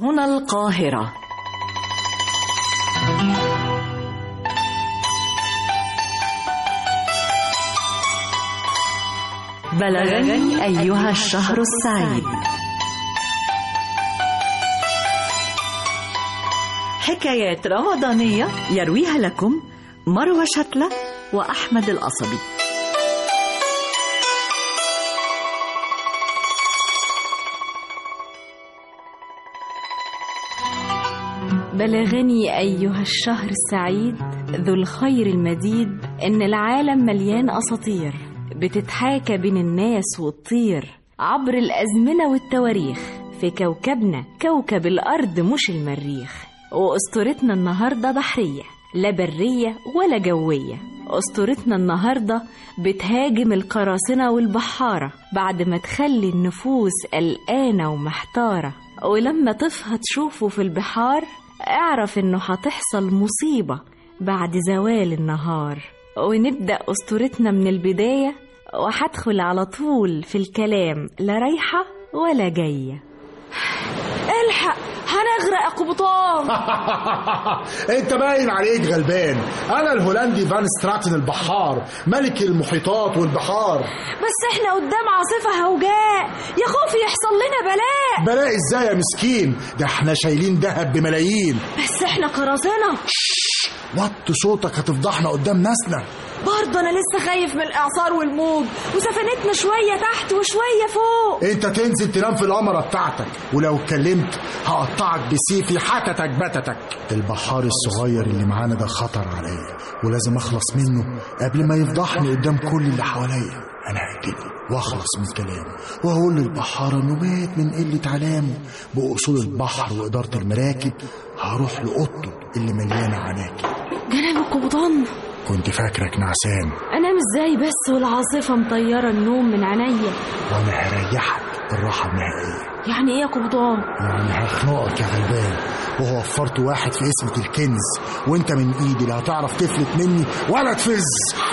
هنا القاهرة. بلغني أيها الشهر السعيد. حكايات رمضانية يرويها لكم مروة شتلة وأحمد القصبي. بلغني أيها الشهر السعيد ذو الخير المديد إن العالم مليان أساطير بتتحاكى بين الناس والطير عبر الأزمنة والتواريخ في كوكبنا كوكب الأرض مش المريخ. وأسطورتنا النهاردة بحرية لا برية ولا جوية. أسطورتنا النهاردة بتهاجم القراصنة والبحارة بعد ما تخلي النفوس قلقانة ومحتارة، ولما طفها تشوفه في البحار اعرف انه هتحصل مصيبة بعد زوال النهار. ونبدأ أسطورتنا من البداية، وهدخل على طول في الكلام لا رايحة ولا جاية. الحق هنغرق يا قبطان. انت باين عليك غلبان. انا الهولندي فان ستراتن البحار، ملك المحيطات والبحار. بس احنا قدام عاصفة هوجاء، يا خوفي يحصل لنا بلاء. بلاء ازاي يا مسكين؟ ده احنا شايلين دهب بملايين. بس احنا قراصنة. وطي صوتك هتفضحنا قدام ناسنا. برضه انا لسه خايف من الاعصار والموج، وسفنتنا شويه تحت وشويه فوق. انت تنزل تنام في القمره بتاعتك، ولو اتكلمت هقطعك بسيفي حتتك بتتك. البحار الصغير اللي معانا ده خطر عليا، ولازم اخلص منه قبل ما يفضحني قدام كل اللي حواليا. انا هقتله واخلص من كلامه، واقول للبحاره انه مات من قله علامه. باصول البحر واداره المراكب هروح لاوضته اللي مليانه عناكب. جناب القبطان، كنت فاكرك نعسان. انام ازاي بس والعاصفه مطيره النوم من عينيا؟ وانا هريحك الراحه النهائيه. يعني ايه يا قبطان؟ يعني هخنقك يا غلبان، وهو وفرت واحد في اسمة الكنز، وانت من ايدي لا هتعرف تفلت مني ولا تفز.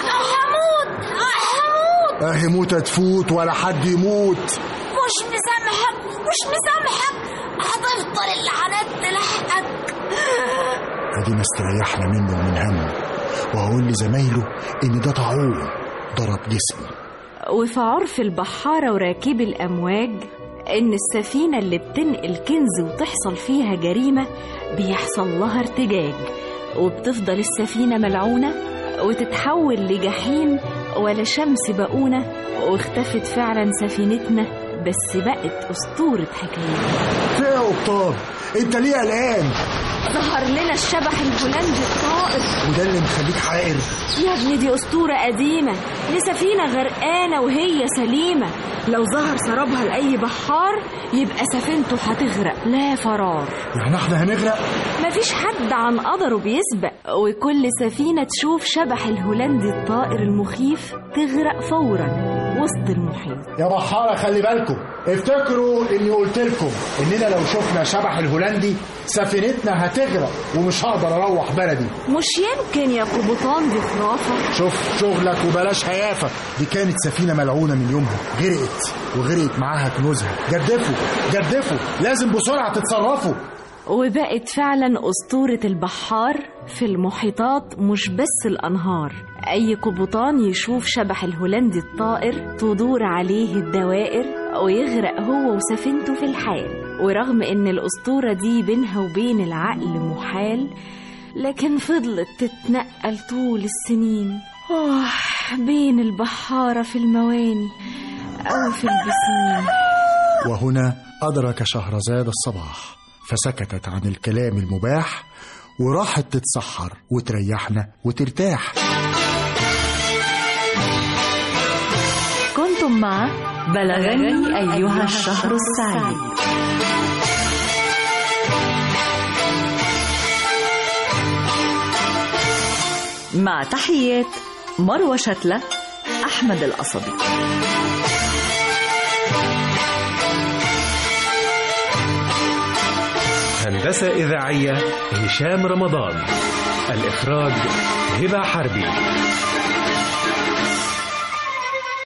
هموت هتفوت ولا حد يموت. مش مسامحك هتفضل اللعنات تلحقك. ادينا استريحنا منه ومن همه، وهقول لزمايله ان ده طاعون ضرب جسمي. وفي عرف البحارة وراكبي الأمواج إن السفينة اللي بتنقل كنز وتحصل فيها جريمة بيحصل لها ارتجاج، وبتفضل السفينة ملعونة وتتحول لجحيم ولا شمس بقونة. واختفت فعلا سفينتنا، بس بقت أسطورة حكاية. فيه يا قبطان؟ انت ليه قلقان؟ ظهر لنا الشبح الهولندي الطائر، وده اللي مخليك حائر يا ابني. دي أسطورة قديمة لسفينة غرقانة وهي سليمة. لو ظهر سرابها لأي بحار يبقى سفينته هتغرق لا فرار. يعني احنا هنغرق؟ مفيش حد عن قدره بيسبق، وكل سفينة تشوف شبح الهولندي الطائر المخيف تغرق فورا وسط المحيط. يا بحارة خلي بالكم، افتكروا اني قلت لكم اننا لو شفنا شبح الهولندي سفينتنا هتغرق ومش هقدر اروح بلدي. مش يمكن يا قبطان، دي خرافة. شوف شغلك وبلاش هيافة. دي كانت سفينة ملعونة من يومها، غرقت وغرقت معاها كنوزها. جدفوا لازم بسرعة تتصرفوا. وبقت فعلا أسطورة البحار في المحيطات مش بس الأنهار. أي قبطان يشوف شبح الهولندي الطائر تدور عليه الدوائر ويغرق هو وسفينته في الحال. ورغم إن الأسطورة دي بينها وبين العقل محال، لكن فضلت تتنقل طول السنين بين البحارة في المواني أو في البسين. وهنا أدرك شهرزاد الصباح، فسكتت عن الكلام المباح وراحت تتسحر وتريحنا وترتاح. كنتم مع بلغني أيها الشهر السعيد. مع تحيات مروة شتلة، أحمد القصبي. هندسة إذاعية هشام رمضان. الإخراج هبة حربي.